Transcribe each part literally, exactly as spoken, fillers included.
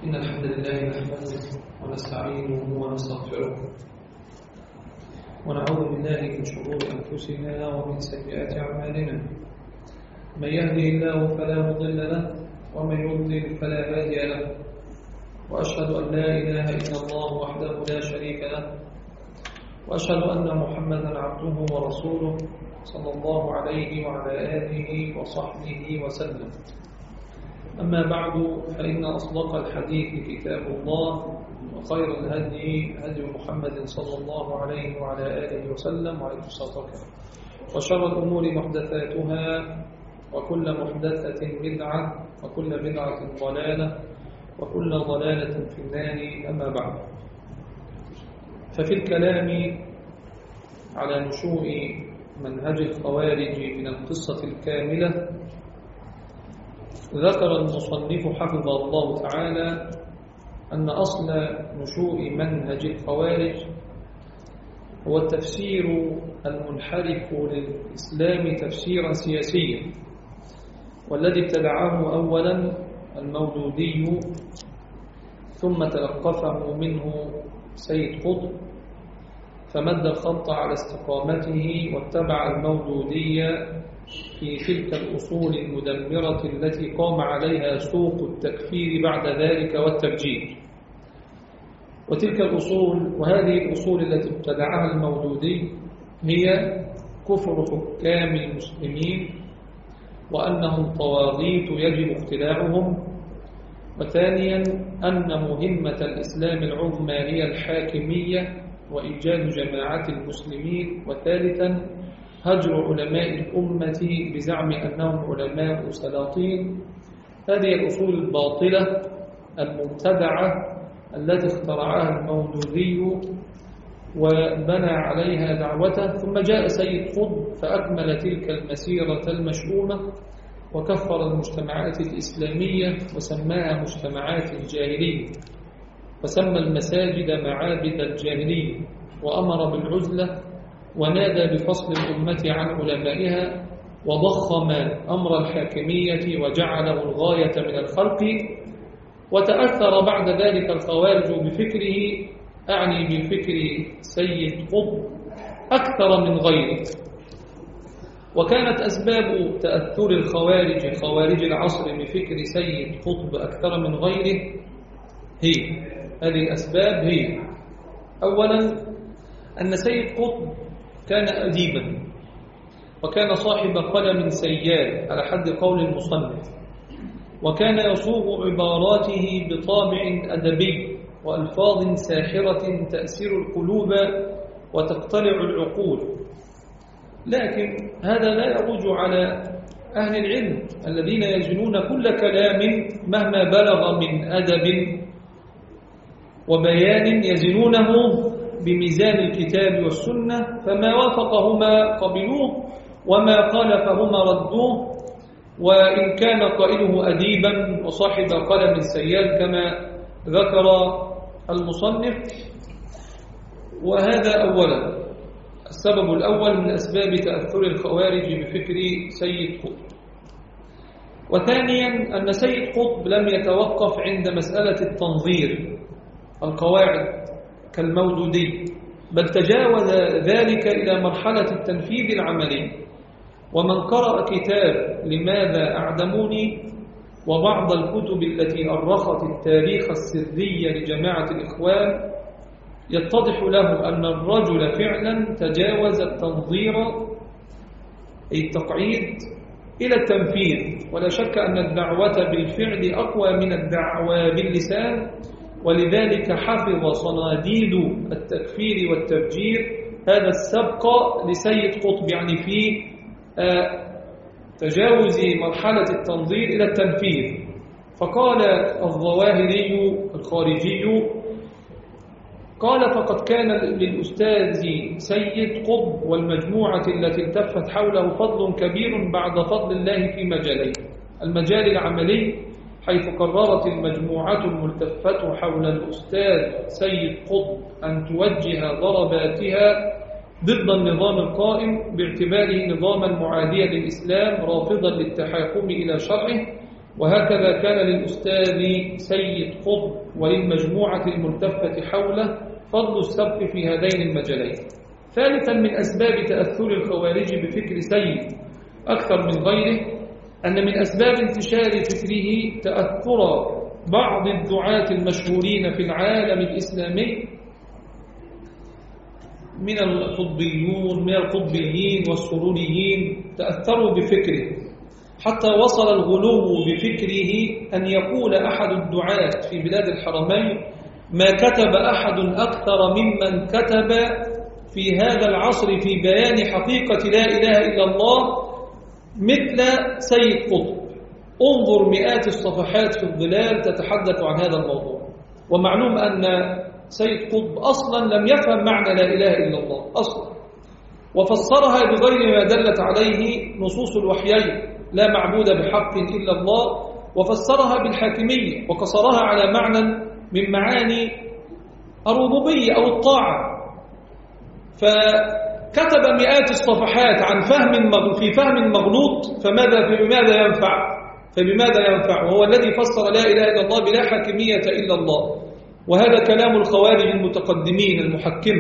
إن الحمد لله نحمده ونستعينه ونستغفره ونعوذ بالله من شرور أنفسنا ومن سيئات أعمالنا. من يهده الله فلا مضل له ومن يضلل فلا هادي له، وأشهد أن لا إله إلا الله وحده لا شريك له، وأشهد أن محمدا عبده ورسوله صلى الله عليه وعلى آله وصحبه وسلم. أما بعد، فإن أصدق الحديث كتاب الله، وخير الهدي هدي محمد صلى الله عليه وعلى آله وسلم وعليه الصلاة والسلام، وشر الأمور محدثاتها، وكل محدثة بدعة، وكل بدعة ضلالة، وكل ضلالة في النار. أما بعد، ففي الكلام على نشوء منهج الخوارج من القصة الكاملة، ذكر المصنف حفظه الله تعالى أن أصل نشوء منهج الخوارج هو التفسير المنحرف للإسلام تفسيرا سياسيا، والذي ابتدعه أولا المودودي، ثم تلقفه منه سيد قطب، فمد الخط على استقامته واتبع المودودية في تلك الأصول المدمرة التي قام عليها سوق التكفير بعد ذلك والتفجير. وتلك الأصول وهذه الأصول التي ابتدعها المودودي هي كفر حكام المسلمين، وأنهم طواغيت يجب اقتلاعهم، وثانيا أن مهمة الإسلام العظمى هي الحاكمية وإيجاد جماعة المسلمين، وثالثا هجر علماء الأمة بزعم أنهم علماء سلاطين. هذه الأصول الباطلة المبتدعة التي اخترعها المودودي وبنى عليها دعوته، ثم جاء سيد قطب فأكمل تلك المسيرة المشؤومة وكفر المجتمعات الإسلامية وسماها مجتمعات الجاهلية، وسمى المساجد معابد الجاهلية، وأمر بالعزلة، ونادى بفصل الأمة عن علمائها، وضخم أمر الحاكمية وجعله الغاية من الخلق. وتأثر بعد ذلك الخوارج بفكره، أعني بفكر سيد قطب، أكثر من غيره. وكانت أسباب تأثر الخوارج خوارج العصر بفكر سيد قطب أكثر من غيره هي هذه الأسباب هي: أولا، أن سيد قطب كان أديبا، وكان صاحب قلم سيال على حد قول المصنف، وكان يصوغ عباراته بطابع أدبي وألفاظ ساحرة تأسر القلوب وتقتلع العقول. لكن هذا لا يروج على أهل العلم الذين يجنون كل كلام مهما بلغ من أدب وبيان يزنونه بميزان الكتاب والسنة، فما وافقهما قبلوه وما خالفهما ردوه، وإن كان قائله أديبا وصاحب قلم سيال كما ذكر المصنف. وهذا أولا السبب الأول من أسباب تأثر الخوارج بفكر سيد قطب. وثانيا، أن سيد قطب لم يتوقف عند مسألة التنظير القواعد كالمودودي، بل تجاوز ذلك إلى مرحلة التنفيذ العملي. ومن قرأ كتاب لماذا أعدموني وبعض الكتب التي أرخت التاريخ السري لجماعة الإخوان، يتضح له أن الرجل فعلا تجاوز التنظير أي التقعيد إلى التنفيذ. ولا شك أن الدعوة بالفعل أقوى من الدعوة باللسان، ولذلك حفظ صناديد التكفير والتفجير هذا السبق لسيد قطب، يعني في تجاوز مرحلة التنظير إلى التنفيذ. فقال الظواهري الخارجي، قال: فقد كان للأستاذ سيد قطب والمجموعة التي التفت حوله فضل كبير بعد فضل الله في مجالين: المجال العملي، حيث قررت المجموعة الملتفة حول الأستاذ سيد قطب أن توجه ضرباتها ضد النظام القائم باعتباره نظاما معاديا للإسلام رافضا للتحاكم إلى شرعه، وهكذا كان للأستاذ سيد قطب وللمجموعة الملتفة حوله فضل السبق في هذين المجالين. ثالثا من أسباب تأثر الخوارج بفكر سيد أكثر من غيره أن من أسباب انتشار فكره تأثر بعض الدعاة المشهورين في العالم الإسلامي من القطبيون من القطبيين والسروريين، تأثروا بفكره حتى وصل الغلو بفكره أن يقول أحد الدعاة في بلاد الحرمين: ما كتب أحد أكثر ممن كتب في هذا العصر في بيان حقيقة لا إله إلا الله مثل سيد قطب. انظر مئات الصفحات في الظلال تتحدث عن هذا الموضوع. ومعلوم أن سيد قطب أصلا لم يفهم معنى لا إله إلا الله أصلا، وفسرها بغير ما دلت عليه نصوص الوحيين: لا معبود بحق إلا الله، وفسرها بالحاكمية وقصرها على معنى من معاني الربوبية أو الطاعة. فكتب مئات الصفحات عن فهم في فهم مغلوط، فماذا فبماذا ينفع فبماذا ينفع وهو الذي فسر لا إله إلا الله بلا حاكمية إلا الله. وهذا كلام الخوارج المتقدمين المحكمة.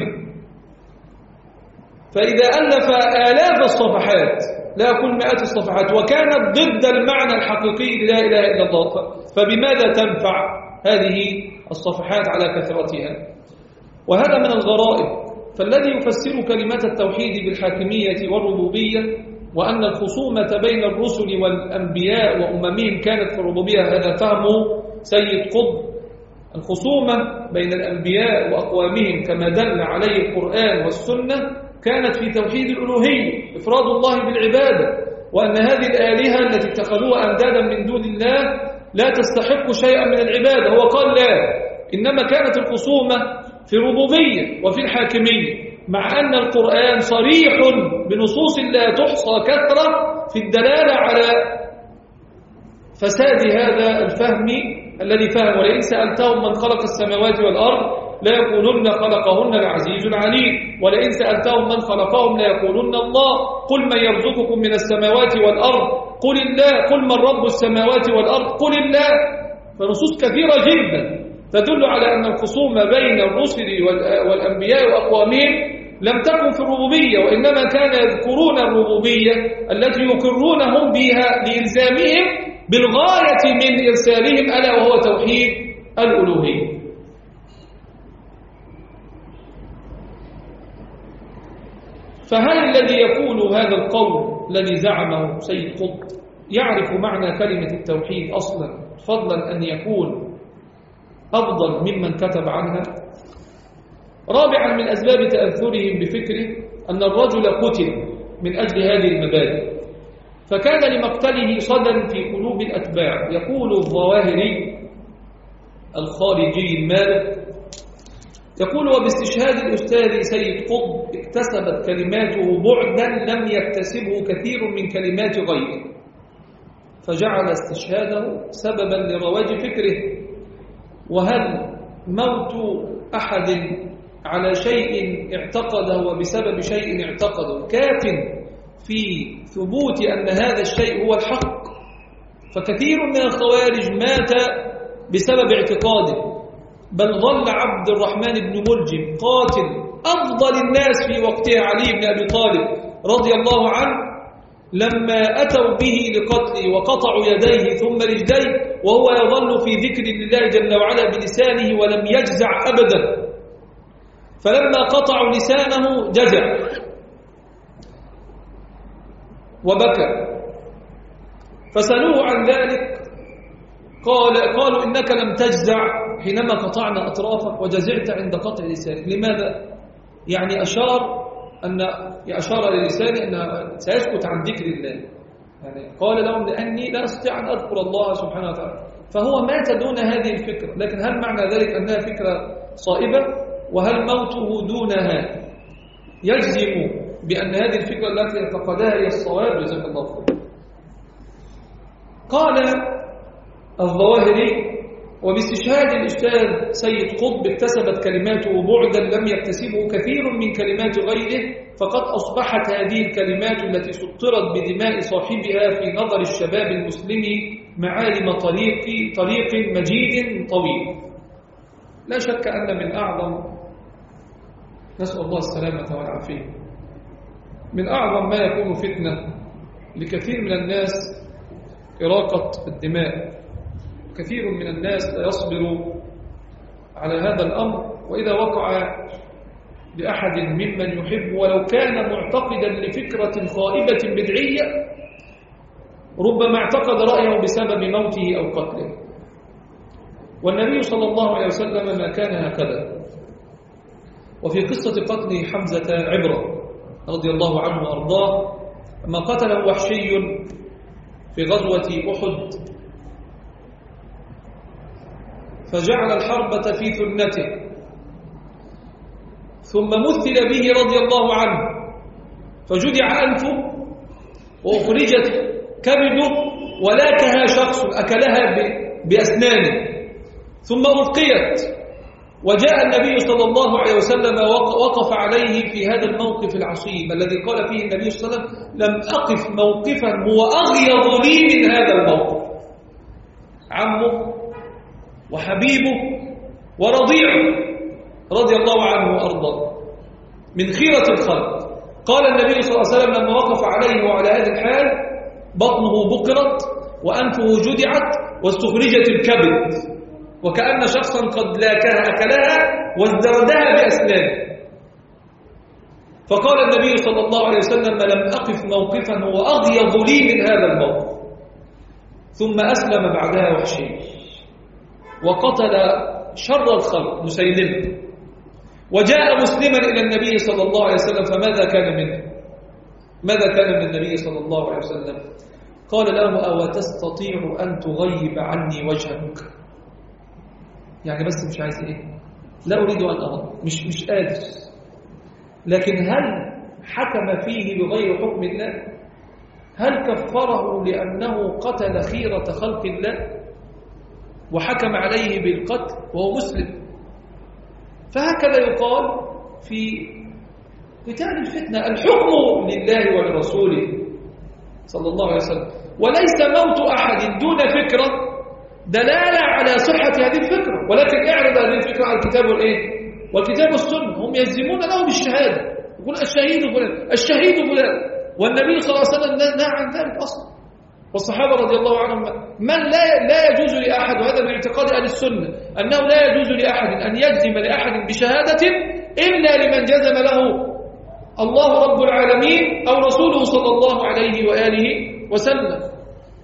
فإذا ألف آلاف الصفحات، لا أقول مئات الصفحات، وكانت ضد المعنى الحقيقي لا إله إلا الله، فبماذا تنفع هذه الصفحات على كثرتها؟ وهذا من الغرائب. فالذي يفسر كلمة التوحيد بالحاكمية والربوبية وأن الخصومة بين الرسل والأنبياء وأممهم كانت في الربوبية، هذا فهمه سيد قطب. الخصومة بين الأنبياء وأقوامهم كما دل عليه القرآن والسنة كانت في توحيد الألوهية، إفراد الله بالعبادة، وأن هذه الآلهة التي اتخذوها أندادا من دون الله لا تستحق شيئا من العبادة. هو قال لا، إنما كانت الخصومة في الربوبية وفي الحاكمية، مع أن القرآن صريح بنصوص لا تحصى كثرة في الدلالة على فساد هذا الفهم الذي فهم. ولئن سألتهم من خلق السماوات والأرض لا يقولون خلقهن العزيز العليم، ولئن سألتهم من خلقهم لا يقولون الله، قل من يرزقكم من السماوات والأرض قل الله، قل من رب السماوات والأرض قل الله. فنصوص كثيرة جدا تدل على أن الخصومة بين الرسل والأنبياء وأقوامهم لم تكن في الربوبية، وإنما كان يذكرون الربوبية التي يقرونهم بها لإلزامهم بالغاية من إرسالهم، ألا وهو توحيد الألوهية. فهل الذي يقول هذا القول الذي زعمه سيد قطب يعرف معنى كلمة التوحيد أصلا، فضلا أن يكون أفضل ممن كتب عنها؟ رابعا من أسباب تأثرهم بفكره أن الرجل قتل من أجل هذه المبادئ، فكان لمقتله صدى في قلوب الأتباع. يقول الظواهري الخارجي المالك، يقول: وباستشهاد الأستاذ سيد قطب اكتسبت كلماته بعدا لم يكتسبه كثير من كلمات غيره، فجعل استشهاده سببا لرواج فكره. وهل موت أحد على شيء اعتقده وبسبب شيء اعتقده كاف في ثبوت أن هذا الشيء هو الحق؟ فكثير من الخوارج مات بسبب اعتقاده، بل ظل عبد الرحمن بن ملجم قاتل أفضل الناس في وقتها علي بن أبي طالب رضي الله عنه لما أتوا به لقتله وقطعوا يديه ثم رجليه وهو يظل في ذكر الله جل وعلا بلسانه ولم يجزع أبدا، فلما قطعوا لسانه جزع وبكى، فسألوه عن ذلك قال قالوا: إنك لم تجزع حينما قطعنا أطرافك وجزعت عند قطع لسانك. لماذا؟ يعني أشار أن أشار للسانه أنه سيسكت عن ذكر الله، يعني قال لهم: لأني لا أستطيع أن أذكر الله سبحانه وتعالى. فهو مات دون هذه الفكرة. لكن هل معنى ذلك أنها فكرة صائبة؟ وهل موته دونها يجزم بأن هذه الفكرة التي اعتقدها هي الصواب؟ جزاك الله خير. قال الظواهري: وباستشهاد الأستاذ سيد قطب اكتسبت كلماته بعدا لم يكتسبه كثير من كلمات غيره، فقد أصبحت هذه الكلمات التي سطرت بدماء صاحبها في نظر الشباب المسلم معالم طريق طريق مجيد طويل. لا شك أن من أعظم، نسأل الله السلامة والعافية، من أعظم ما يكون فتنة لكثير من الناس إراقة الدماء. كثير من الناس لا يصبر على هذا الأمر، وإذا وقع لأحد ممن يحب ولو كان معتقدا لفكرة خائبة بدعية ربما اعتقد رأيه بسبب موته أو قتله. والنبي صلى الله عليه وسلم ما كان هكذا. وفي قصة قتل حمزة عبرة رضي الله عنه وأرضاه لما قتله وحشي في غزوة أحد فجعل الحربة في ثنته، ثم مثل به رضي الله عنه فجدع أنفه وأخرجت كبده ولاكها شخص أكلها بأسنانه ثم ألقيت، وجاء النبي صلى الله عليه وسلم وقف عليه في هذا الموقف العصيب الذي قال فيه النبي صلى الله عليه وسلم: لم أقف موقفا هو أغيظ لي من هذا الموقف. عمه وحبيبه ورضيعه رضي الله عنه وأرضاه من خيرة الخلق. قال النبي صلى الله عليه وسلم لما وقف عليه وعلى هذه الحال: بطنه بقرت وأنفه جدعت واستخرجت الكبد، وكأن شخصا قد لاكها أكلها وازدردها بأسنانه. فقال النبي صلى الله عليه وسلم: لم أقف موقفا هو أغيظ لي من هذا الموقف. ثم أسلم بعدها وحشي وقتل شر الخلق مسيلمة، وجاء مسلما إلى النبي صلى الله عليه وسلم. فماذا كان منه؟ ماذا كان من النبي صلى الله عليه وسلم؟ قال له: أو تستطيع أن تغيب عني وجهك؟ يعني بس مش عايز إيه؟ لا أريد أن أرى، مش مش قادر. لكن هل حكم فيه بغير حكم الله؟ هل كفره لأنه قتل خيرة خلق الله وحكم عليه بالقتل وهو مسلم؟ فهكذا يقال في قتال الفتنة: الحكم لله ولرسوله صلى الله عليه وسلم، وليس موت أحد دون فكرة دلالة على صحة هذه الفكرة، ولكن اعرض هذه الفكرة على الكتاب والإيه؟ والكتاب والسنة. هم يلزمون له بالشهادة، يقول الشهيد فلان الشهيد فلان، والنبي صلى الله عليه وسلم نهى عن ذلك أصلا. والصحابة رضي الله عنهم من لا لا يجوز لأحد، وهذا من اعتقاد أهل السنة، أنه لا يجوز لأحد أن يجزم لأحد بشهادة إلا لمن جزم له الله رب العالمين أو رسوله صلى الله عليه وآله وسلم.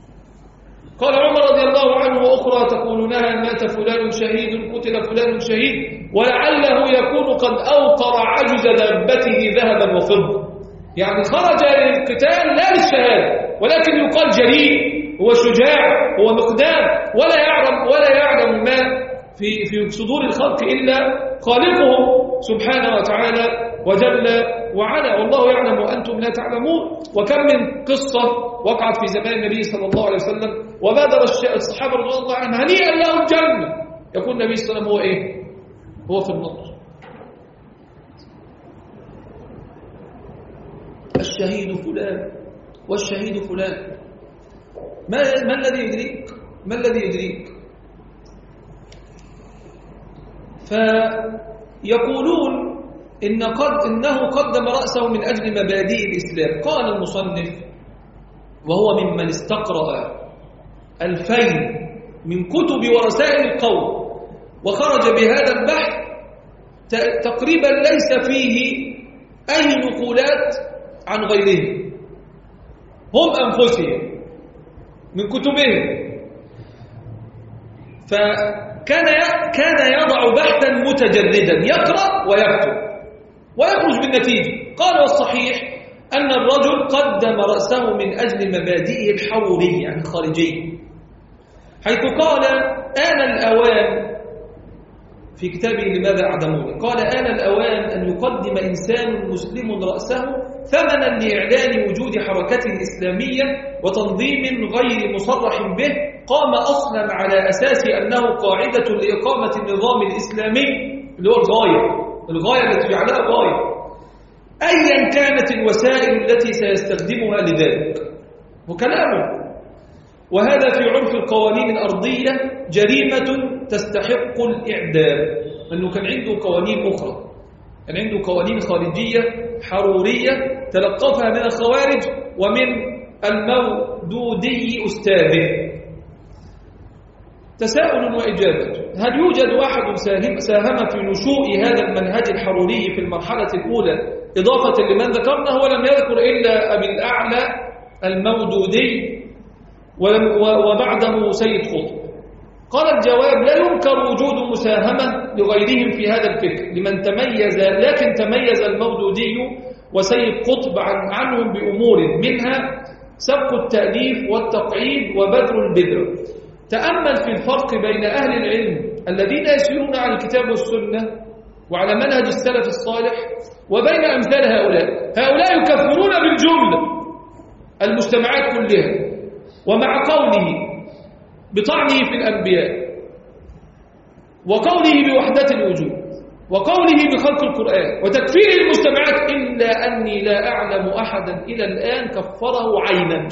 قال عمر رضي الله عنه: وأخرى تقولونها مات فلان شهيد قتل فلان شهيد ولعله يكون قد أوقر عجز دابته ذهبا وفضة. يعني خرج للقتال لا للشهادة، ولكن يقال جريء، هو شجاع، هو مقدام، ولا يعلم ولا يعلم ما في في صدور الخلق إلا خالقه سبحانه وتعالى وجل وعلا، والله يعلم وأنتم لا تعلمون. وكم من قصة وقعت في زمان النبي صلى الله عليه وسلم وبادر الصحابة رضي الله عنهم هنيئا لهم الجنة، يقول النبي صلى الله عليه وسلم: هو إيه؟ هو في النار. الشهيد فلان والشهيد فلان. ما ما الذي يدريك؟ ما الذي يدريك؟ فيقولون إن قد إنه قدم رأسه من أجل مبادئ الإسلام. قال المصنف: وهو ممن استقرأ الفين من كتب ورسائل القوم وخرج بهذا البحث تقريبا ليس فيه أي نقولات عن غيرهم، هم أنفسهم من كتبهم. فكان كان يضع بحثا متجردا يقرأ ويكتب ويخرج بالنتيجة. قال: والصحيح أن الرجل قدم رأسه من أجل مبادئه الحرورية يعني الخارجية، حيث قال: آن الأوان في كتابه لماذا أعدموني، قال: آن الأوان أن يقدم إنسان مسلم رأسه ثمنا لإعلان وجود حركة إسلامية وتنظيم غير مصرح به قام أصلا على أساس أنه قاعدة لإقامة النظام الإسلامي اللي هو الغاية الغاية التي جعلها غاية. أيا كانت الوسائل التي سيستخدمها لذلك. وكلامه وهذا في عرف القوانين الأرضية جريمة تستحق الإعدام، لأنه كان عنده قوانين أخرى، كان عنده قوانين خارجية حرورية تلقفها من الخوارج ومن المودودي أستاذه. تساؤل وإجابة: هل يوجد واحد ساهم في نشوء هذا المنهج الحروري في المرحلة الأولى إضافة لمن ذكرنا؟ ولم يذكر إلا أبي الأعلى المودودي وبعده سيد قطب. قال الجواب: لا ينكر وجود مساهمة لغيرهم في هذا الفكر لمن تميز، لكن تميز المودودي وسيد قطب عن عنهم بأمور منها سبق التأليف والتقعيد وبذر البذر. تأمل في الفرق بين أهل العلم الذين يسيرون على الكتاب والسنة وعلى منهج السلف الصالح وبين أمثال هؤلاء. هؤلاء يكفرون بالجملة المجتمعات كلها، ومع قوله بطعنه في الأنبياء وقوله بوحدة الوجود وقوله بخلق القرآن وتكفير المجتمعات، إلا أني لا أعلم أحدا إلى الآن كفره عينا.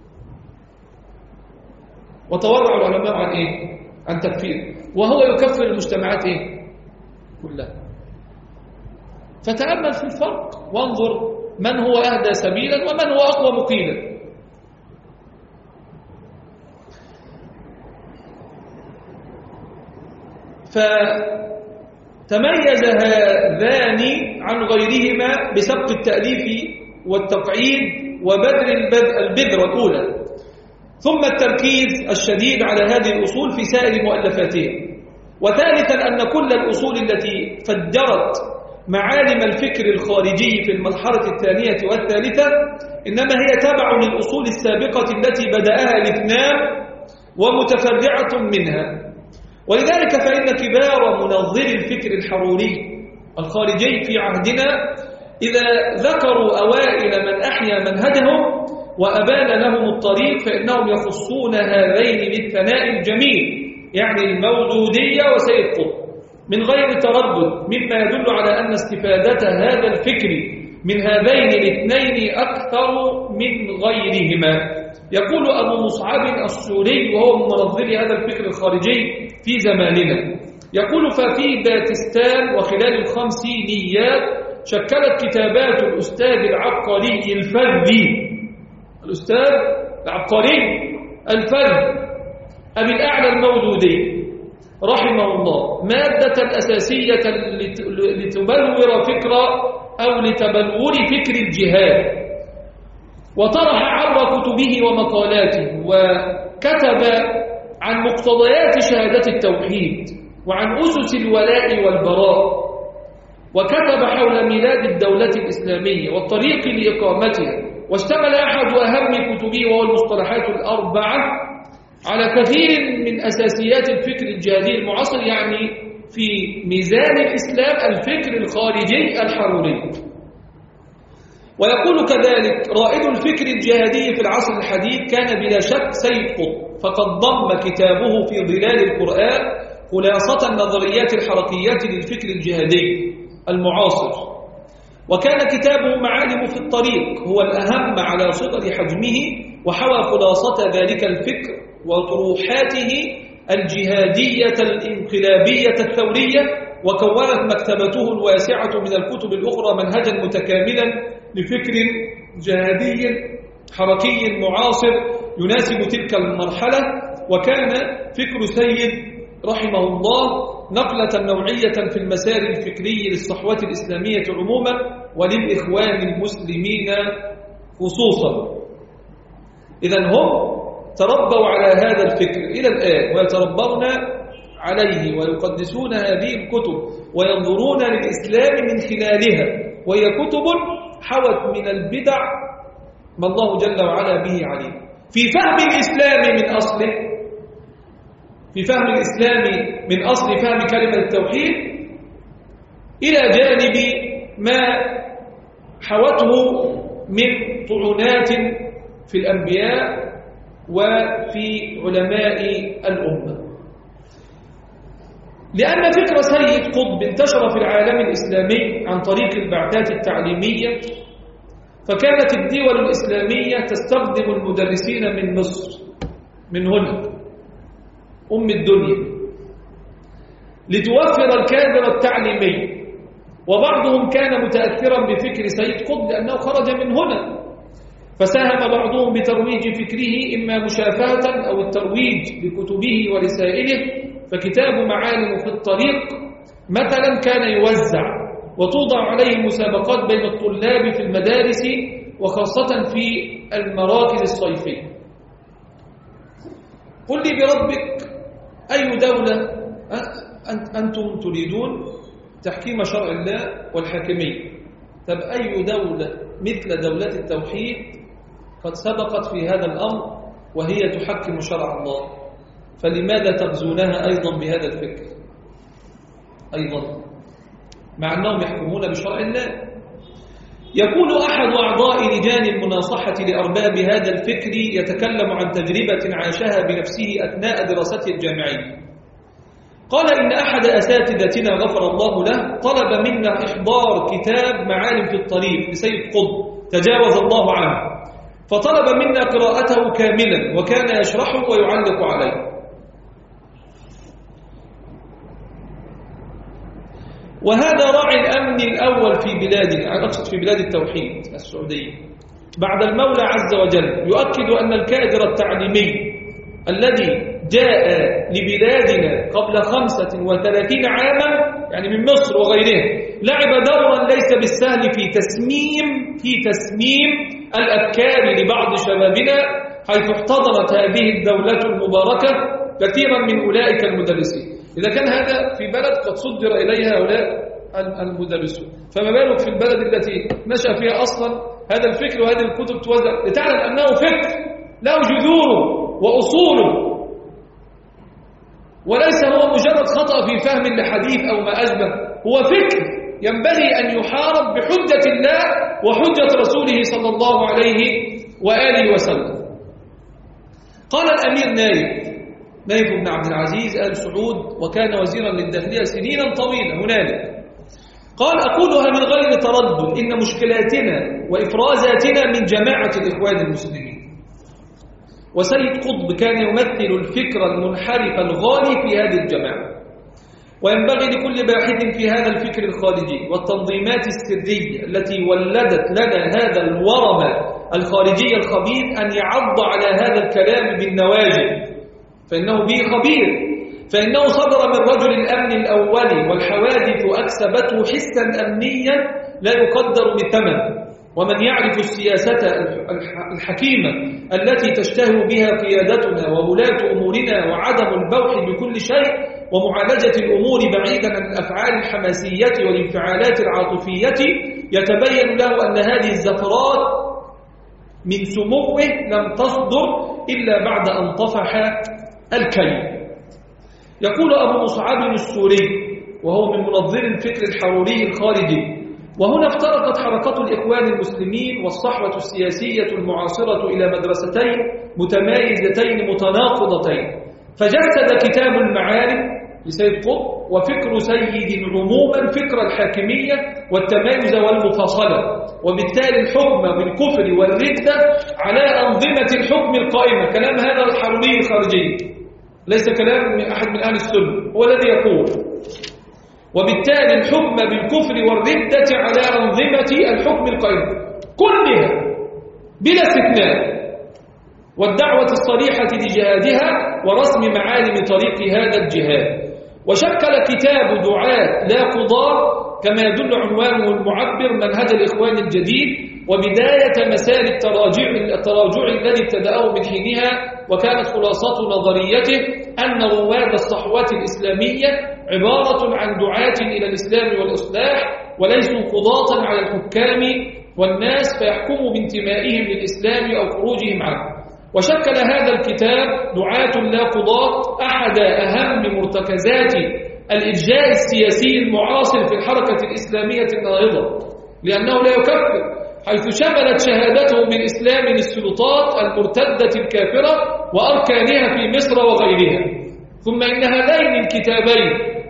وتورع العلماء عن إيه؟ عن تكفير، وهو يكفر المجتمعات إيه؟ كلها. فتأمل في الفرق وانظر من هو أهدى سبيلا ومن هو أقوى مقيلا. فتميز هذان عن غيرهما بسبق التأليف والتقعيد وبذر البذرة الأولى، ثم التركيز الشديد على هذه الأصول في سائر مؤلفاتهم. وثالثا أن كل الأصول التي فجرت معالم الفكر الخارجي في المرحلة الثانية والثالثة إنما هي تبع للأصول السابقة التي بدأها الاثنان ومتفرعة منها. ولذلك فإن كبار منظري الفكر الحروري الخارجي في عهدنا إذا ذكروا أوائل من أحيا منهجهم وأبان لهم الطريق فإنهم يخصون هذين بالثناء الجميل، يعني المودودية وسيد قطب، من غير تردد، مما يدل على أن استفادة هذا الفكر من هذين الاثنين أكثر من غيرهما. يقول أبو مصعب السوري وهو من منظري هذا الفكر الخارجي في زماننا، يقول: ففي باكستان وخلال الخمسينيات شكلت كتابات الأستاذ العبقري الفذي الأستاذ العبقري الفذ أبي الأعلى المودودي رحمه الله مادة أساسية لتبلور فكرة أو لتبلور فكر الجهاد، وطرح عبر كتبه ومقالاته وكتب عن مقتضيات شهادة التوحيد وعن أسس الولاء والبراء، وكتب حول ميلاد الدولة الإسلامية والطريق لإقامتها، واشتمل أحد أهم كتبه وهو المصطلحات الأربعة على كثير من أساسيات الفكر الجهادي المعاصر، يعني في ميزان الإسلام الفكر الخارجي الحروري. ويقول كذلك: رائد الفكر الجهادي في العصر الحديث كان بلا شك سيد قطب، فقد ضم كتابه في ظلال القرآن خلاصة النظريات الحركيات للفكر الجهادي المعاصر، وكان كتابه معالم في الطريق هو الأهم على صغر حجمه، وحوى خلاصة ذلك الفكر وطروحاته الجهادية الانقلابية الثورية، وكونت مكتبته الواسعة من الكتب الأخرى منهجا متكاملا لفكر جهادي حركي معاصر يناسب تلك المرحلة. وكان فكر سيد رحمه الله نقلة نوعية في المسار الفكري للصحوة الإسلامية عموما وللإخوان المسلمين خصوصا. إذن هم تربوا على هذا الفكر إلى الآن ويتربون عليه ويقدسون هذه الكتب وينظرون للإسلام من خلالها، وهي كتب حوت من البدع ما الله جل وعلا به عليم في فهم الإسلام من أصله، في فهم الإسلام من أصل فهم كلمة التوحيد، إلى جانب ما حوته من طعنات في الأنبياء وفي علماء الأمة. لأن فكر سيد قطب انتشر في العالم الإسلامي عن طريق البعثات التعليمية، فكانت الدول الإسلامية تستخدم المدرسين من مصر، من هنا أم الدنيا، لتوفر الكادر التعليمي. وبعضهم كان متأثرا بفكر سيد قطب لأنه خرج من هنا، فساهم بعضهم بترويج فكره إما مشافهة أو الترويج بكتبه ورسائله. فكتاب معالم في الطريق مثلا كان يوزع وتوضع عليه مسابقات بين الطلاب في المدارس وخاصة في المراكز الصيفية. قل لي بربك أي دولة أنتم تريدون تحكيم شرع الله والحاكمية؟ طب أي دولة مثل دولة التوحيد قد سبقت في هذا الأمر وهي تحكم شرع الله؟ فلماذا تغزونها أيضا بهذا الفكر أيضا مع أنهم يحكمون بشرع الله؟ يقول أحد أعضاء لجان المناصحة لأرباب هذا الفكر يتكلم عن تجربة عاشها بنفسه أثناء دراسته الجامعية. قال إن أحد أساتذتنا غفر الله له طلب منا إحضار كتاب معالم في الطريق لسيد قطب تجاوز الله عنه، فطلب منا قراءته كاملا وكان يشرحه ويعلق عليه. وهذا راعي الأمن الأول في بلادنا، أقصد في بلاد التوحيد السعودية بعد المولى عز وجل، يؤكد أن الكادر التعليمي الذي جاء لبلادنا قبل خمسة وثلاثين عاما يعني من مصر وغيرها لعب دورا ليس بالسهل في تسميم في تسميم الأفكار لبعض شبابنا، حيث احتضنت هذه الدولة المباركة كثيرا من أولئك المدرسين. إذا كان هذا في بلد قد صدر إليها هؤلاء المدرسون، فما بالك في البلد التي نشأ فيها أصلا هذا الفكر وهذه الكتب توزع، لتعلم أنه فكر له جذوره وأصوله، وليس هو مجرد خطأ في فهم لحديث أو ما أشبه، هو فكر ينبغي أن يحارب بحجة الله وحجة رسوله صلى الله عليه وآله وسلم. قال الأمير نايف نايف بن عبد العزيز آل سعود، وكان وزيرا للداخلية سنينا طويلة هنالك، قال أقولها من غير تردد إن مشكلاتنا وإفرازاتنا من جماعة الإخوان المسلمين. وسيد قطب كان يمثل الفكر المنحرف الغالي في هذه الجماعة، وينبغي لكل باحث في هذا الفكر الخارجي والتنظيمات السرية التي ولدت لنا هذا الورم الخارجي الخبيث أن يعض على هذا الكلام بالنواجذ، فإنه به خبير، فإنه صدر من رجل الأمن الأولي، والحوادث أكسبته حسا أمنيا لا يقدر بثمن. ومن يعرف السياسة الحكيمة التي تشتهر بها قيادتنا وولاة أمورنا وعدم البوح بكل شيء ومعالجة الأمور بعيدا عن الأفعال الحماسية والانفعالات العاطفية، يتبين له أن هذه الزفرات من سموه لم تصدر إلا بعد أن طفح الكي. يقول أبو مصعب السوري وهو من منظر الفكر الحروري الخارجي: وهنا افترقت حركة الإخوان المسلمين والصحوة السياسية المعاصرة إلى مدرستين متمايزتين متناقضتين، فجسد كتاب المعالم لسيد قطب وفكر سيد عموما فكر الحاكمية والتمايز والمفاصلة، وبالتالي الحكم بالكفر والردة على أنظمة الحكم القائمة. كلام هذا الحروري الخارجي ليس كلام من أحد من أهل السنة، هو الذي يقول وبالتالي الحكم بالكفر والردة على أنظمة الحكم القائمة كلها بلا استثناء، والدعوة الصريحة لجهادها ورسم معالم طريق هذا الجهاد. وشكل كتاب دعاة لا قضاة كما يدل عنوانه المعبر منهج الإخوان الجديد وبداية مسار التراجع التراجع الذي ابتدأه من حينها، وكانت خلاصة نظريته أن رواد الصحوة الإسلامية عبارة عن دعاة إلى الإسلام والإصلاح وليسوا قضاة على الحكام والناس فيحكموا بانتمائهم للإسلام أو خروجهم عنه. وشكل هذا الكتاب دعاة لا قضاة أحد أهم مرتكزات الإرجاء السياسي المعاصر في الحركة الإسلامية الناهضة، لأنه لا يكفر، حيث شملت شهادته بالإسلام للسلطات المرتدة الكافرة وأركانها في مصر وغيرها. ثم إن هذين الكتابين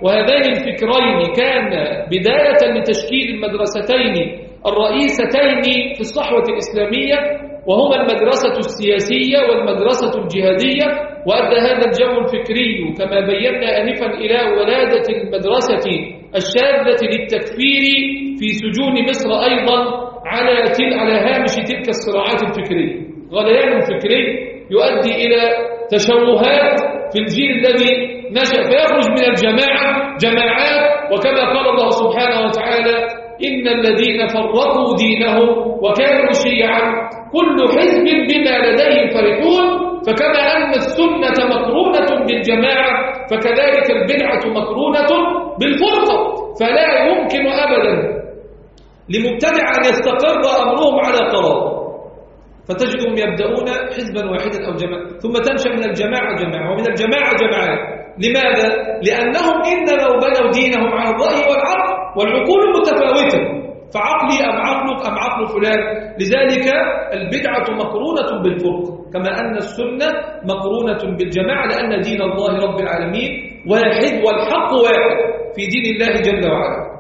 وهذين الفكرين كان بداية لتشكيل المدرستين الرئيستين في الصحوة الإسلامية، وهما المدرسة السياسية والمدرسة الجهادية، وأدى هذا الجو الفكري كما بينا آنفا إلى ولادة المدرسة الشاذة للتكفير في سجون مصر أيضا على تل على هامش تلك الصراعات الفكرية. غليان فكري يؤدي إلى تشوهات في الجيل الذي نشأ، فيخرج من الجماعة جماعات، وكما قال الله سبحانه وتعالى: إن الذين فرقوا دينهم وكانوا شيعا كل حزب بما لديهم فرحون. فكما أن السنة مقرونة بالجماعة فكذلك البدعة مقرونة بالفرقة، فلا يمكن أبدا لمبتدع أن يستقر أمرهم على قرار، فتجدهم يبدأون حزبا واحدا أو جماعة، ثم تنشأ من الجماعة جماعة ومن الجماعة جماعات. لماذا؟ لأنهم إنما بنوا دينهم على الرأي والعقل، والعقول متفاوتة، فعقلي أم عقلك أم عقل فلان. لذلك البدعة مقرونة بالفرق، كما أن السنة مقرونة بالجماعة، لأن دين الله رب العالمين واحد والحق واحد في دين الله جل وعلا.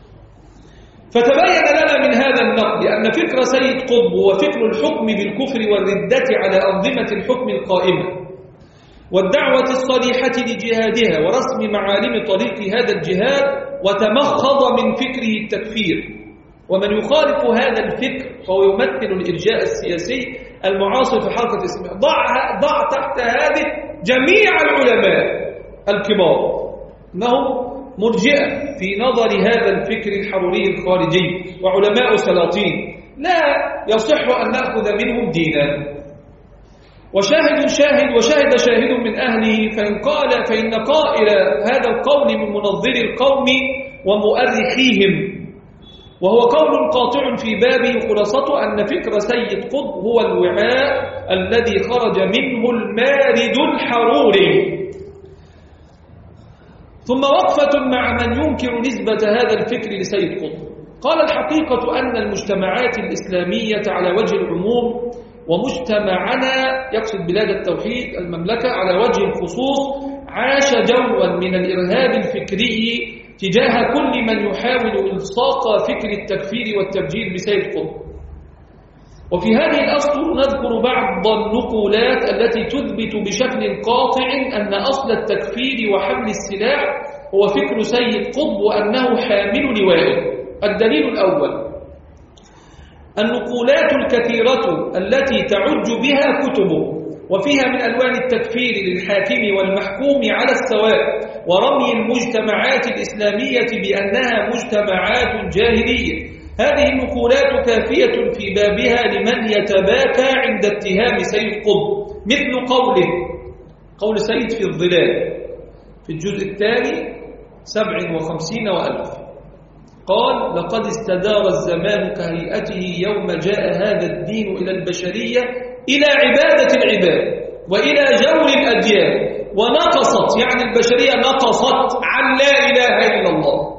فتبين لنا من هذا النقد أن فكر سيد قطب هو فكر الحكم بالكفر والردة على أنظمة الحكم القائمة، والدعوة الصريحة لجهادها ورسم معالم طريق هذا الجهاد، وتمخض من فكره التكفير. ومن يخالف هذا الفكر فهو يمثل الإرجاء السياسي المعاصر في حركة الإسلام. ضع, ضع تحت هذه جميع العلماء الكبار إنهم مرجئة في نظر هذا الفكر الحروري الخارجي، وعلماء سلاطين لا يصح أن نأخذ منهم دينا. وشاهد شاهد وشاهد شاهد من أهله فإن قال فإن قائل هذا القول من منظري القوم ومؤرخيهم، وهو قول قاطع في بابه، خلاصته أن فكر سيد قطب هو الوعاء الذي خرج منه المارد الحروري. ثم وقفة مع من ينكر نسبة هذا الفكر لسيد قطب. قال: الحقيقة أن المجتمعات الإسلامية على وجه العموم، ومجتمعنا يقصد بلاد التوحيد المملكة على وجه الخصوص، عاش جوا من الإرهاب الفكري تجاه كل من يحاول إلصاق فكر التكفير والتبجيل بسيد قطب. وفي هذه الأسطر نذكر بعض النقولات التي تثبت بشكل قاطع أن أصل التكفير وحمل السلاح هو فكر سيد قطب، وأنه حامل لوائه. الدليل الأول: النقولات الكثيرة التي تعج بها كتبه، وفيها من ألوان التكفير للحاكم والمحكوم على السواء، ورمي المجتمعات الإسلامية بأنها مجتمعات جاهلية. هذه النقولات كافية في بابها لمن يتباكى عند اتهام سيد قطب، مثل قوله قول سيد في الظلال في الجزء الثاني سبع وخمسين وألف، قال: لقد استدار الزمان كهيئته يوم جاء هذا الدين إلى البشرية، إلى عبادة العباد وإلى جور الأديان، ونقصت يعني البشرية نقصت عن لا إله إلا الله.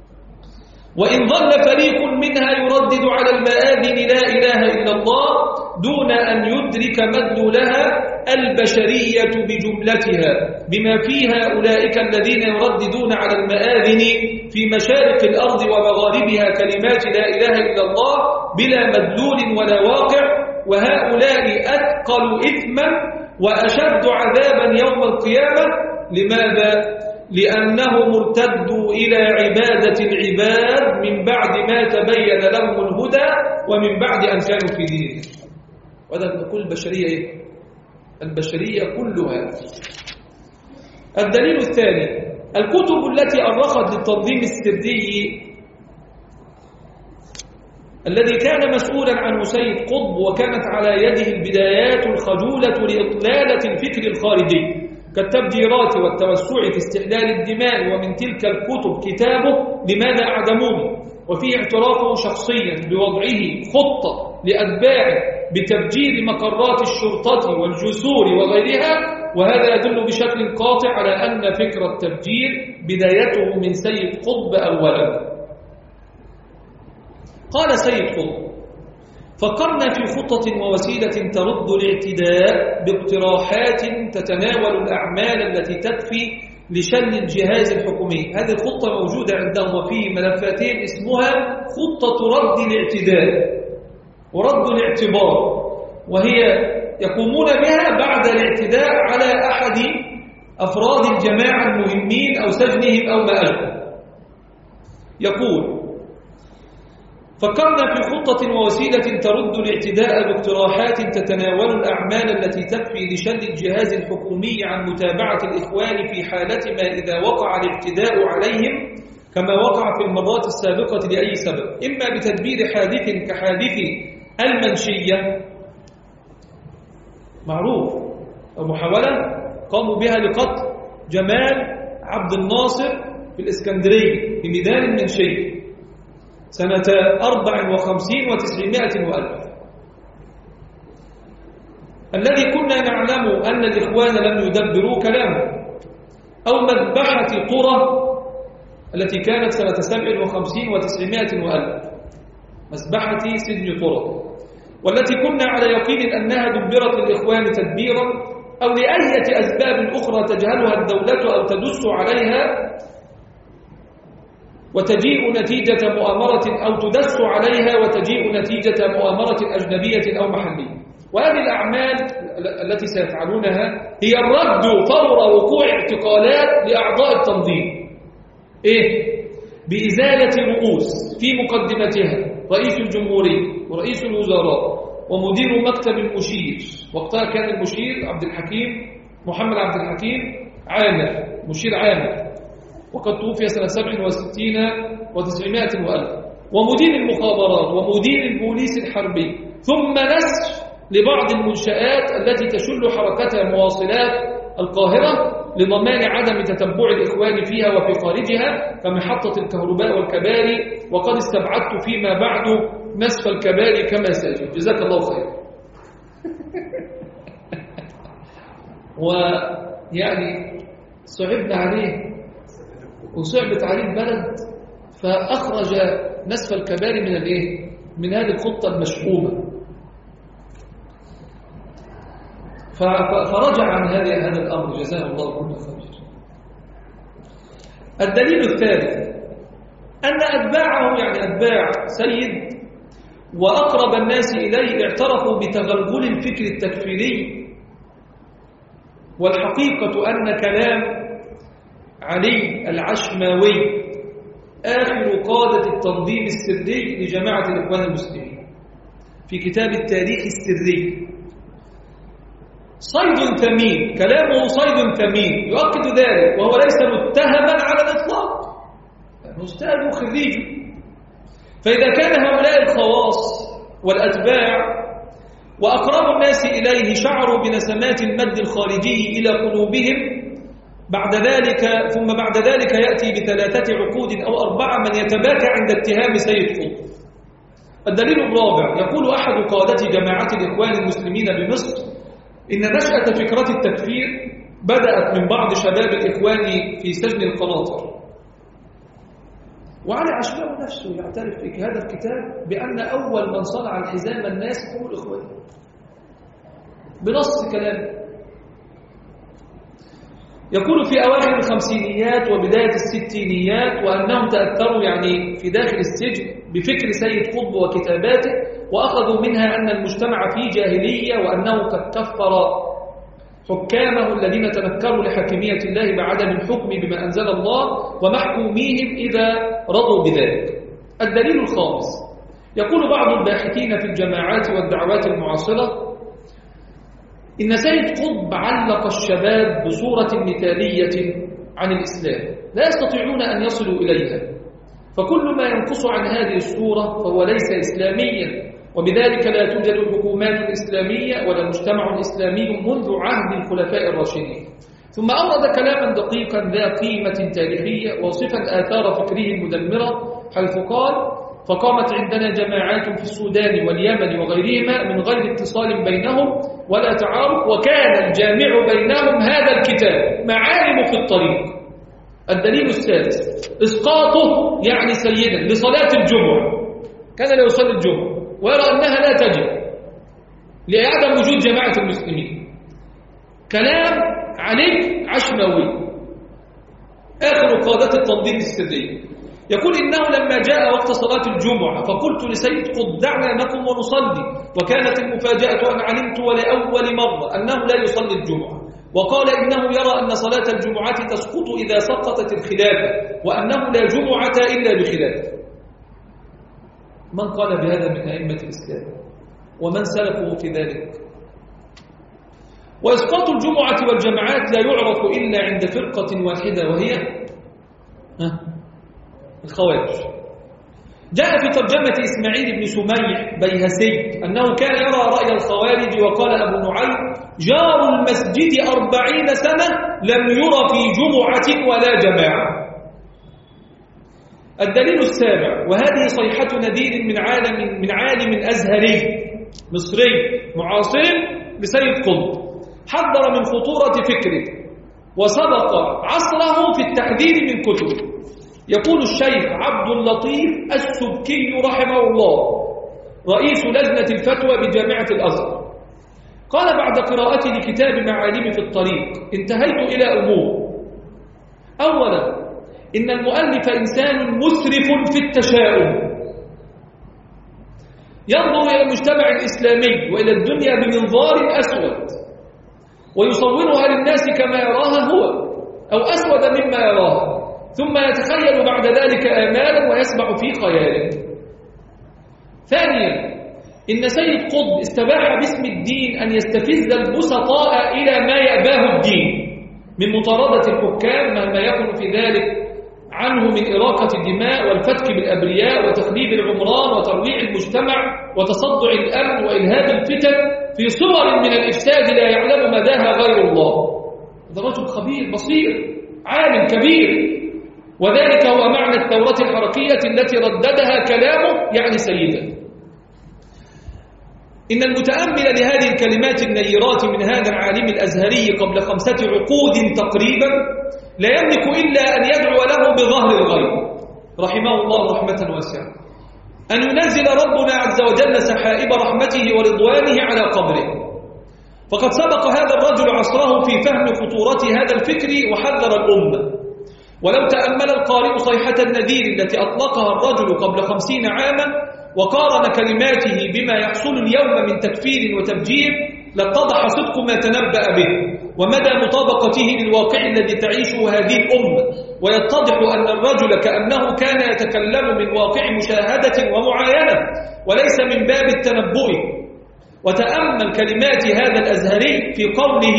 وإن ظل فريق منها يردد على المآذن لا إله إلا الله دون أن يدرك مدلولها البشرية بجملتها، بما فيها أولئك الذين يرددون على المآذن في مشارق الأرض ومغاربها كلمات لا إله إلا الله بلا مدلول ولا واقع، وهؤلاء أثقل إثما وأشد عذابا يوم القيامة. لماذا؟ لأنهم ارتدوا إلى عبادة العباد من بعد ما تبين لهم الهدى ومن بعد أن كانوا في دينه. وهذا كل البشرية إيه؟ البشرية كلها. الدليل الثاني: الكتب التي أرخت للتنظيم السري الذي كان مسؤولا عنه سيد قطب، وكانت على يده البدايات الخجولة لإطلالة الفكر الخارجي كالتبديرات والتوسع في استحلال الدماء، ومن تلك الكتب كتابه لماذا أعدموني، وفيه اعترافه شخصيا بوضعه خطة لأتباعه بتبجيل مقرات الشرطة والجسور وغيرها، وهذا يدل بشكل قاطع على أن فكر التبجيل بدايته من سيد قطب أولا. قال سيد قطب: فكرنا في خطة ووسيلة ترد الاعتداء باقتراحات تتناول الأعمال التي تكفي لشن الجهاز الحكومي. هذه الخطة موجودة عندهم وفي ملفاتهم اسمها خطة رد الاعتداء ورد الاعتبار، وهي يقومون بها بعد الاعتداء على أحد أفراد الجماعة المهمين أو سجنهم أو ما أشبه. يقول: فكرنا في خطة ووسيلة ترد الاعتداء باقتراحات تتناول الأعمال التي تكفي لشن الجهاز الحكومي عن متابعة الإخوان في حالة ما إذا وقع الاعتداء عليهم كما وقع في المرات السابقة لأي سبب، إما بتدبير حادث كحادث المنشية معروف، ومحاولة قاموا بها لقتل جمال عبد الناصر في الإسكندرية في ميدان المنشية سنة أربع وخمسين وتسعمائة وألف، الذي كنا نعلم أن الإخوان لم يدبروا كلامه، أو مذبحة قرى التي كانت سنة سبع وخمسين وتسعمائة وألف، مذبحة سجن قرى، والتي كنا على يقين أنها دبرت للإخوان تدبيرا أو لأية أسباب أخرى تجهلها الدولة أو تدس عليها وتجيء نتيجة مؤامرة أو تدس عليها وتجيء نتيجة مؤامرة أجنبية أو محلية. وهذه الأعمال التي سيفعلونها هي الرد فور وقوع اعتقالات لأعضاء التنظيم، إيه؟ بإزالة رؤوس في مقدمتها رئيس الجمهورية ورئيس الوزراء ومدير مكتب المشير، وقتها كان المشير عبد الحكيم محمد عبد الحكيم عامر، مشير عامر، وقد توفي سنة سبع وستين وتسعمائة وألف، ومدير المخابرات ومدير البوليس الحربي، ثم نسج لبعض المنشآت التي تشل حركتها مواصلات القاهرة لضمان عدم تتبع الإخوان فيها وفي خارجها كمحطة الكهرباء والكباري، وقد استبعدت فيما بعد نسف الكباري كما سأجد. جزاك الله خير. ويعني صعبنا عليه وصعبت عليه البلد، فأخرج نسف الكباري من الايه؟ من هذه الخطة المشؤومة، فرجع عن هذا هذا الأمر جزاه الله كل خير. الدليل الثالث أن أتباعه يعني أتباع سيد وأقرب الناس إليه اعترفوا بتغلغل الفكر التكفيري، والحقيقة أن كلام علي العشماوي آخر قادة التنظيم السري لجماعة الإخوان المسلمين في كتاب التاريخ السري صيد ثمين، كلامه صيد ثمين يؤكد ذلك، وهو ليس متهما على الإطلاق، أستاذ خريج. فإذا كان هؤلاء الخواص والأتباع وأقرب الناس إليه شعروا بنسمات المد الخارجي إلى قلوبهم، بعد ذلك ثم بعد ذلك يأتي بثلاثة عقود أو أربعة من يتباكى عند اتهام سيد قطب. الدليل الرابع، يقول أحد قادة جماعة الإخوان المسلمين بمصر إن نشأة فكرة التكفير بدأت من بعض شباب الإخوان في سجن القناطر، وعلي عشماوي نفسه يعترف في هذا الكتاب بأن أول من صنع الحزام الناس هم الإخوان بنص كلامه. يقول في أواخر الخمسينيات وبداية الستينيات وأنهم تأثروا يعني في داخل السجن بفكر سيد قطب وكتاباته، وأخذوا منها أن المجتمع فيه جاهلية، وأنه قد كفر حكامه الذين تنكروا لحاكمية الله بعدم الحكم بما أنزل الله ومحكوميهم إذا رضوا بذلك. الدليل الخامس، يقول بعض الباحثين في الجماعات والدعوات المعاصرة إن سيد قطب علق الشباب بصورة مثالية عن الإسلام لا يستطيعون أن يصلوا إليها، فكل ما ينقص عن هذه الصورة فهو ليس إسلاميا، وبذلك لا توجد الحكومات الإسلامية ولا المجتمع الإسلامي منذ عهد الخلفاء الراشدين. ثم أورد كلاما دقيقا ذا قيمة تاريخية واصفا آثار فكره المدمرة، حيث قال: فقامت عندنا جماعات في السودان واليمن وغيرهما من غير اتصال بينهم ولا تعارف، وكان الجامع بينهم هذا الكتاب معالم في الطريق. الدليل السادس، إسقاطه يعني سيدا لصلاة الجمعة، كان لا يصلي الجمعة ويرى أنها لا تجب لعدم وجود جماعة المسلمين. كلام علي عشماوي آخر قادة التنظيم السرية، يقول إنه لما جاء وقت صلاة الجمعة فقلت لسيد قطب دعنا نقم ونصلي، وكانت المفاجأة أن علمت ولأول مرة أنه لا يصلي الجمعة، وقال إنه يرى أن صلاة الجمعة تسقط إذا سقطت الخلافة، وأنه لا جمعة إلا بخلافة. من قال بهذا من أئمة الإسلام ومن سلكه في ذلك؟ وإسقاط الجمعة والجماعات لا يعرف إلا عند فرقة واحدة وهي الخوارج. جاء في ترجمة إسماعيل بن سميح بيهسي أنه كان يرى رأي الخوارج، وقال أبو نعيم جار المسجد أربعين سنة لم ير في جمعة ولا جماعة. الدليل السابع، وهذه صيحة نذير من عالم من عالم أزهري مصري معاصر لسيد قطب، حذر من خطورة فكره وسبق عصره في التحذير من كتبه. يقول الشيخ عبد اللطيف السبكي رحمه الله رئيس لجنة الفتوى بجامعة الأزهر، قال بعد قراءتي لكتاب معالم في الطريق انتهيت إلى أمور. أولا، إن المؤلف إنسان مسرف في التشاؤم، ينظر إلى المجتمع الإسلامي وإلى الدنيا بمنظار أسود ويصورها للناس كما يراها هو أو أسود مما يراها، ثم يتخيل بعد ذلك آمالا ويسبح في خياله. ثانيا، إن سيد قطب استباح باسم الدين أن يستفز البسطاء إلى ما يأباه الدين من مطاردة الحكام مهما يكون في ذلك عنه من إراقة الدماء والفتك بالأبرياء وتخريب العمران وترويع المجتمع وتصدع الأمن وإلهاب الفتن في صور من الإفساد لا يعلم مداها غير الله. هذا رجل خبير بصير عالم كبير، وذلك هو معنى الثورة الحركية التي رددها كلامه يعني سيدا. إن المتأمل لهذه الكلمات النيرات من هذا العالم الأزهري قبل خمسة عقود تقريبا لا يملك إلا أن يدعو له بظهر الغيب رحمه الله رحمة واسعة، أن ينزل ربنا عز وجل سحائب رحمته ورضوانه على قبره، فقد سبق هذا الرجل عصره في فهم خطورة هذا الفكر وحذر الأمة. ولو تأمل القارئ صيحة النذير التي أطلقها الرجل قبل خمسين عاما وقارن كلماته بما يحصل اليوم من تكفير وتفجير لاتضح صدق ما تنبأ به ومدى مطابقته للواقع الذي تعيشه هذه الأمة، ويتضح أن الرجل كأنه كان يتكلم من واقع مشاهدة ومعاينة وليس من باب التنبؤ. وتأمل كلمات هذا الأزهري في قوله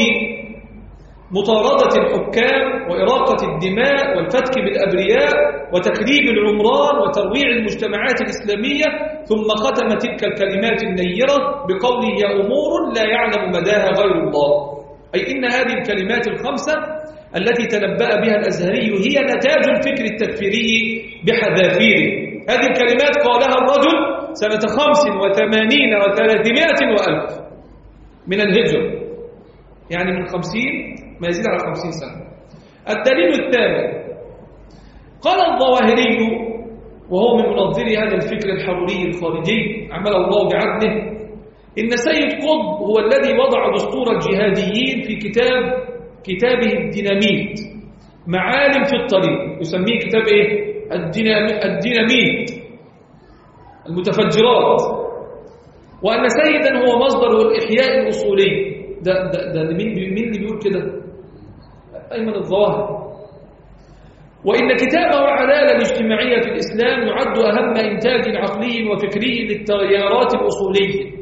مطاردة الحكام وإراقة الدماء والفتك بالأبرياء وتخريب العمران وترويع المجتمعات الإسلامية، ثم ختم تلك الكلمات النيرة بقوله يا أمور لا يعلم مداها غير الله، أي إن هذه الكلمات الخمسة التي تنبأ بها الأزهري هي نتاج الفكر التكفيري بحذافيره. هذه الكلمات قالها الرجل سنة خمس وثمانين وثلاثمائة وألف من الهجرة، يعني من خمسين ما يزيد على خمسين سنة. الدليل الثامن، قال الظواهري وهو من منظري هذا الفكر الحروري الخارجي عمل الله بعدله إن سيد قطب هو الذي وضع دستور الجهاديين في كتاب كتابه الديناميت معالم في الطريق، يسميه كتاب إيه؟ الديناميت المتفجرات، وأن سيدا هو مصدر الإحياء الأصولي. ده, ده, ده مين, مين اللي بيقول كده؟ أيمن الظواهر. وإن كتابه العدالة الاجتماعية في الإسلام يعد أهم إنتاج عقلي وفكري للتغيرات الأصولية،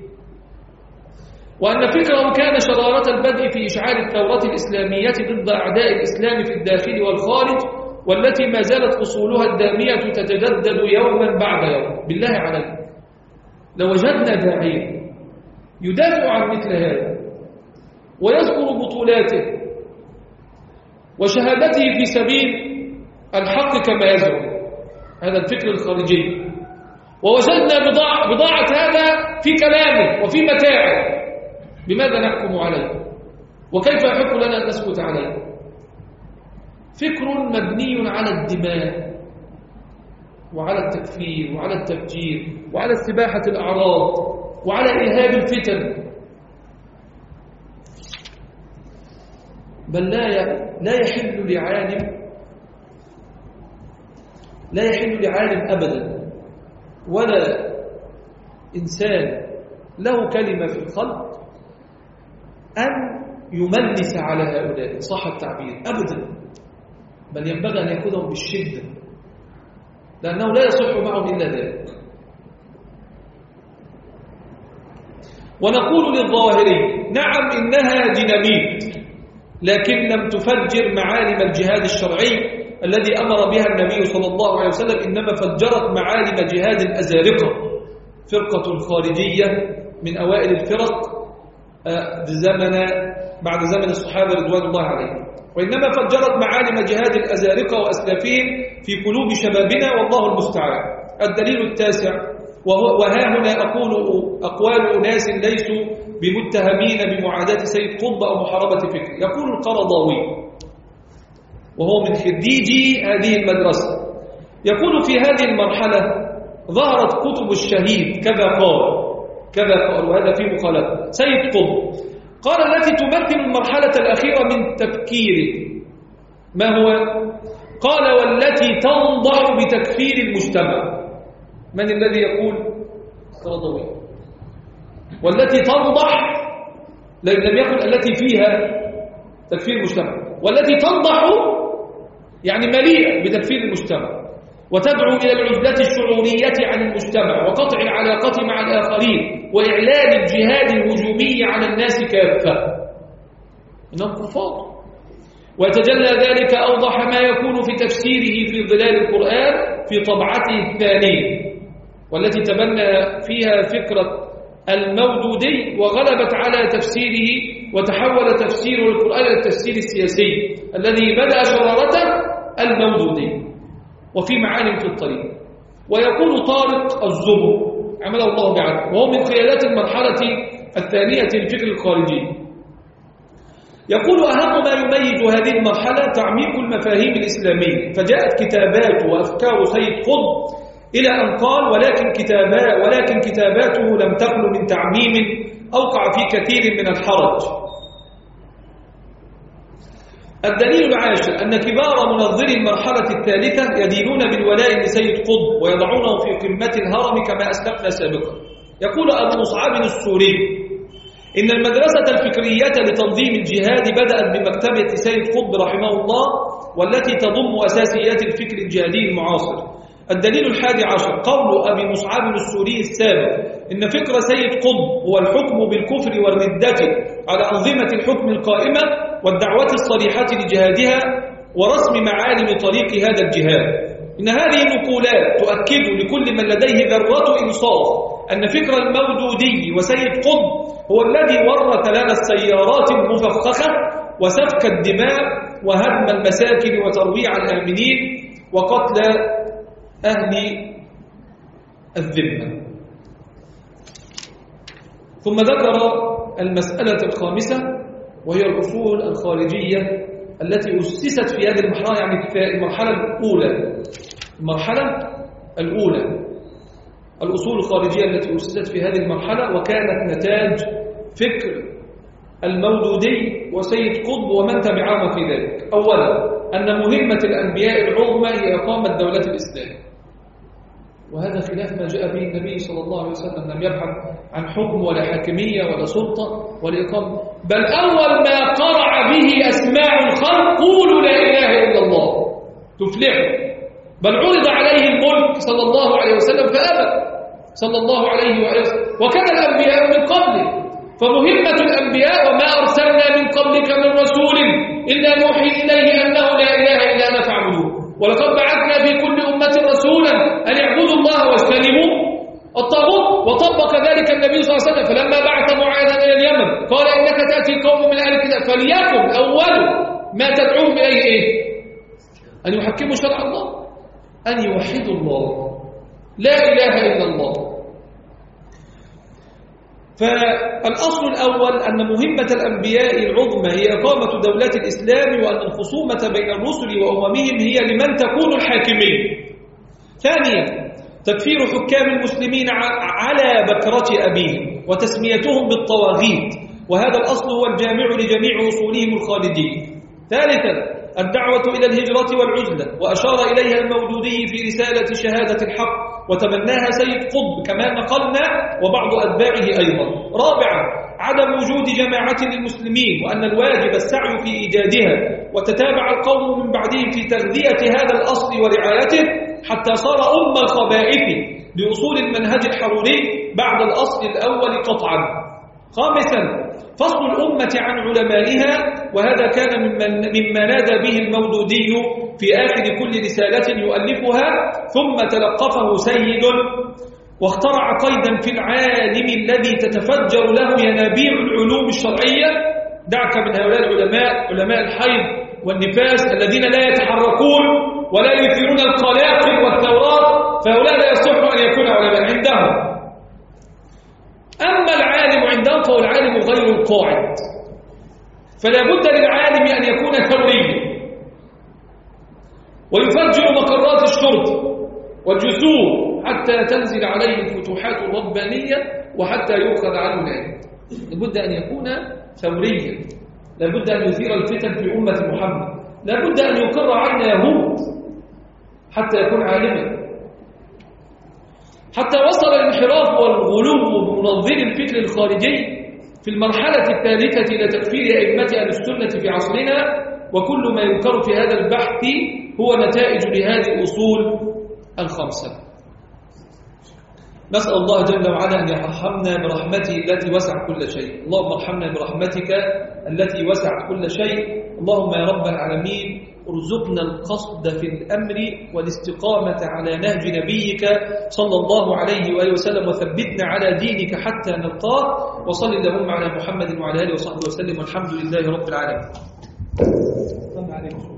وأن فكره كان شرارة البدء في إشعال الثورة الإسلامية ضد أعداء الإسلام في الداخل والخارج، والتي ما زالت أصولها الدامية تتجدد يوما بعد يوم. بالله عليك لو وجدنا داعيا يدافع عن مثل هذا ويذكر بطولاته وشهادته في سبيل الحق كما يزعم هذا الفكر الخارجي، ووجدنا بضاعة, بضاعة هذا في كلامه وفي متاعه، بماذا نحكم عليه؟ وكيف يحق لنا أن نسكت عليه؟ فكر مبني على الدماء وعلى التكفير وعلى التفجير وعلى استباحة الأعراض وعلى إلهاب الفتن، بل لا لا يحل لعالم لا يحل لعالم أبدا ولا إنسان له كلمة في الخلق أن يملس على هؤلاء صح التعبير أبدا، بل ينبغي أن يأخذهم بالشدة، لأنه لا يصح معهم إلا ذلك. ونقول للظاهري نعم إنها ديناميت، لكن لم تفجر معالم الجهاد الشرعي الذي أمر بها النبي صلى الله عليه وسلم، إنما فجرت معالم جهاد الأزارقة، فرقة خارجية من أوائل الفرق زمن بعد زمن الصحابة رضوان الله عليهم، وإنما فجرت معالم جهاد الأزارقة وأسلافهم في قلوب شبابنا والله المستعان. الدليل التاسع، وها هنا أقول أقوال أناس ليسوا بمتهمين بمعاداة سيد قطب أو محاربة فكر. يقول القرضاوي وهو من خريجي هذه المدرسة، يقول في هذه المرحلة ظهرت كتب الشهيد كذا قال كذا قال وهذا في مخالفة سيد قطب، قال التي تمثل المرحلة الأخيرة من تفكيره. ما هو؟ قال والتي تنضح بتكفير المجتمع. من الذي يقول؟ القرضاوي. والتي تنضح، لم يقل التي فيها تكفير المجتمع، والتي تنضح يعني مليئة بتكفير المجتمع وتدعو إلى العزلة الشعورية عن المجتمع وقطع العلاقة مع الآخرين وإعلان الجهاد الهجومي على الناس كافة. إنهم كفار. ويتجلى ذلك أوضح ما يكون في تفسيره في ظلال القرآن في طبعته الثانية، والتي تبنى فيها فكرة المودودي وغلبت على تفسيره وتحول تفسير القرآن إلى التفسير السياسي الذي بدأ شرارته المودودي، وفي معالم في الطريق. ويقول طارق الزبر عمله الله بعدل وهو من قيادات المرحلة الثانية للفكر الخارجي، يقول أهم ما يميز هذه المرحلة تعميق المفاهيم الإسلامية، فجاءت كتابات وأفكار سيد قطب إلى أن قال ولكن, كتابا ولكن كتاباته لم تخل من تعميم أوقع في كثير من الحرج. الدليل العاشر أن كبار منظري المرحلة الثالثة يدينون بالولاء لسيد قطب ويضعونه في قمة الهرم كما أسلفنا سابقا. يقول أبو مصعب السوري إن المدرسة الفكرية لتنظيم الجهاد بدأت بمكتبة سيد قطب رحمه الله، والتي تضم أساسيات الفكر الجهادي المعاصر. الدليل الحادي عشر قول أبي مصعب السوري السابق إن فكر سيد قطب هو الحكم بالكفر والردة على أنظمة الحكم القائمة والدعوة الصريحة لجهادها ورسم معالم طريق هذا الجهاد. إن هذه النقولات تؤكد لكل من لديه ذرة إنصاف أن فكر المودودي وسيد قطب هو الذي ورث لنا السيارات المفخخة وسفك الدماء وهدم المساكن وترويع الآمنين وقتل أهل الذمة. ثم ذكر المسألة الخامسة وهي الأصول الخارجية التي أسست في هذه المرحلة، يعني في المرحلة الأولى المرحلة الأولى الأصول الخارجية التي أسست في هذه المرحلة، وكانت نتاج فكر المودودي وسيد قطب ومن تبعهم في ذلك. أولا أن مهمة الأنبياء العظمى هي إقامة دولة الإسلام، وهذا خلاف ما جاء به النبي صلى الله عليه وسلم، لم يبحث عن حكم ولا حاكمية ولا سلطة ولا إقامة، بل أول ما قرع به أسماع الخلق قولوا لا إله إلا الله تفلحوا، بل عرض عليه الملك صلى الله عليه وسلم فأبى صلى الله عليه وسلم، وكان الأنبياء من قبله. فمهمة الأنبياء وما أرسلنا من قبلك من رسول إلا نوحي إليه أنه لا إله إلا أنا فاعبدوه، ولقد بعثنا في كل أمة رسولا أن اعبدوا الله واجتنبوا الطاغوت، وطبق ذلك النبي صلى الله عليه وسلم. فلما بعث معاذا إلى اليمن قال إنك تأتي قوم من أهل الكتاب فليكن أول ما تدعوهم إليه إيه؟ أن يحكموا شرع الله، أن يوحدوا الله، لا إله إلا الله. فالأصل الأول أن مهمة الأنبياء العظمى هي إقامة دولة الإسلام، وأن الخصومة بين الرسل وأممهم هي لمن تكون الحاكمين. ثانيا تكفير حكام المسلمين على بكرة أبيهم وتسميتهم بالطواغيت، وهذا الأصل هو الجامع لجميع أصولهم الخالدية. ثالثا الدعوة إلى الهجرة والعزلة، وأشار إليها المودودي في رسالة شهادة الحق، وتبناها سيد قطب كما نقلنا وبعض أتباعه أيضا. رابعا عدم وجود جماعة للمسلمين، وأن الواجب السعي في إيجادها، وتتابع القوم من بعدهم في تغذية هذا الأصل ورعايته حتى صار أم الخبائث بأصول المنهج الحروري بعد الأصل الأول قطعا. خامسا فصل الأمة عن علمائها، وهذا كان مما نادى به المودودي في آخر كل رسالة يؤلفها. ثم تلقفه سيد واخترع قيدا في العالم الذي تتفجر له ينابيع العلوم الشرعية. دعك من هؤلاء العلماء، علماء الحيض والنفاس الذين لا يتحركون ولا يثيرون القلاقل والثورات، فهؤلاء لا يصح أن يكون علماء عندهم. أما العالم عندهم فهو العالم غير القاعد، فلا بد للعالم أن يكون ثوريا ويفجر مقرات الشرطة والجسور حتى تنزل عليه الفتوحات الربانية وحتى يؤخذ عنه العلم. لابد أن يكون ثوريا، لابد أن يثير الفتن في أمة محمد، لابد أن يقر عين يهود حتى يكون عالما. حتى وصل الانحراف والغلو بمنظر الفكر الخارجي في المرحلة الثالثة إلى تكفير أئمة أهل السنة في عصرنا، وكل ما يذكر في هذا البحث هو نتائج لهذه الأصول الخمسة. نسأل الله جل وعلا أن يرحمنا برحمته التي وسع كل شيء. اللهم ارحمنا برحمتك التي وسعت كل شيء. اللهم يا رب العالمين ارزقنا القصد في الأمر والاستقامة على نهج نبيك صلى الله عليه وآله وسلم، وثبتنا على دينك حتى نلقاك. وصل اللهم على محمد وعلى آله وصحبه وسلم، والحمد لله رب العالمين.